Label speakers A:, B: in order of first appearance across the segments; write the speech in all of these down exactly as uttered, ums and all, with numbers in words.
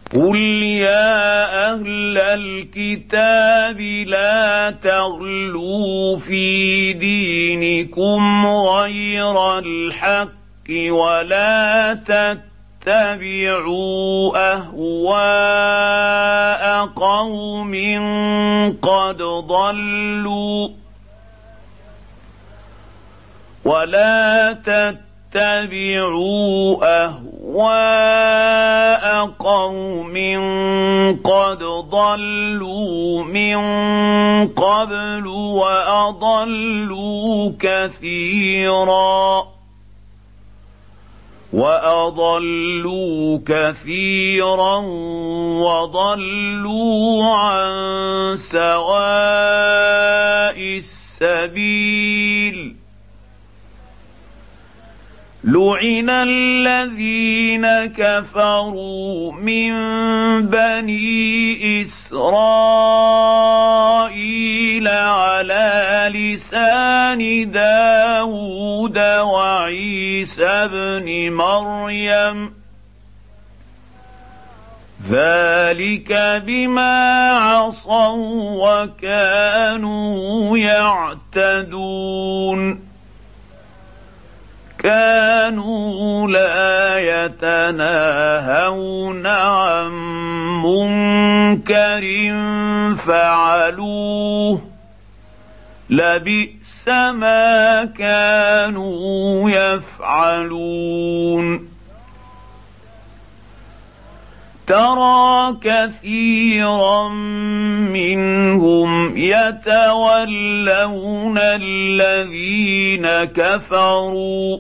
A: قل يا أهل الكتاب لا تغلوا في دينكم غير الحق ولا تتبعوا أهواء قوم قد ضلوا ولا تتبعوا أهواء قوم قد ضلوا من قبل وأضلوا كثيرا وأضلوا كثيرا وضلوا عن سواء السبيل. لعن الذين كفروا من بني إسرائيل على لسان داود وعيسى بن مريم ذلك بما عصوا وكانوا يعتدون كانوا لا يتناهون عن منكر فعلوه لبئس ما كانوا يفعلون. ترى كثيرا منهم يتولون الذين كفروا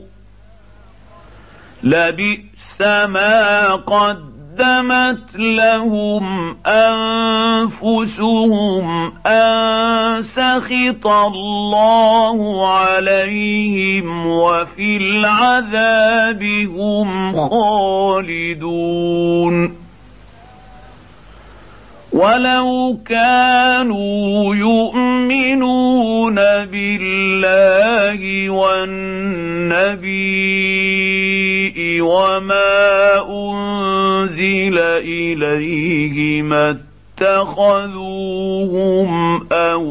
A: لبئس ما قدمت لهم أنفسهم أن سخط الله عليهم وفي العذاب هم خالدون. ولو كانوا يؤمنون بالله والنبي وما أنزل إليه ما اتخذوهم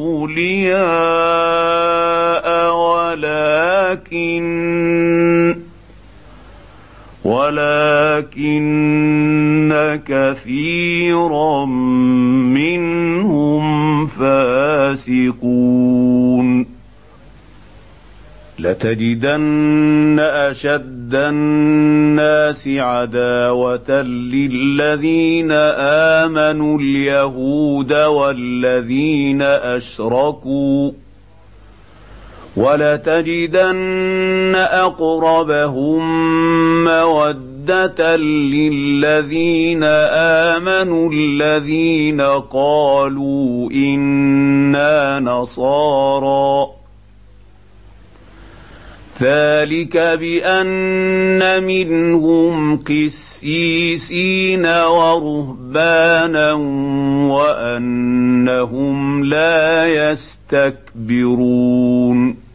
A: أولياء ولكن ولكن كثيرا منهم فاسقون. لتجدن أشد الناس عداوة للذين آمنوا اليهود والذين أشركوا ولتجدن أقربهم مودة للذين آمنوا الذين قالوا إنا نصارى ذلك بأن منهم قسيسين ورهبانا وأنهم لا يستكبرون.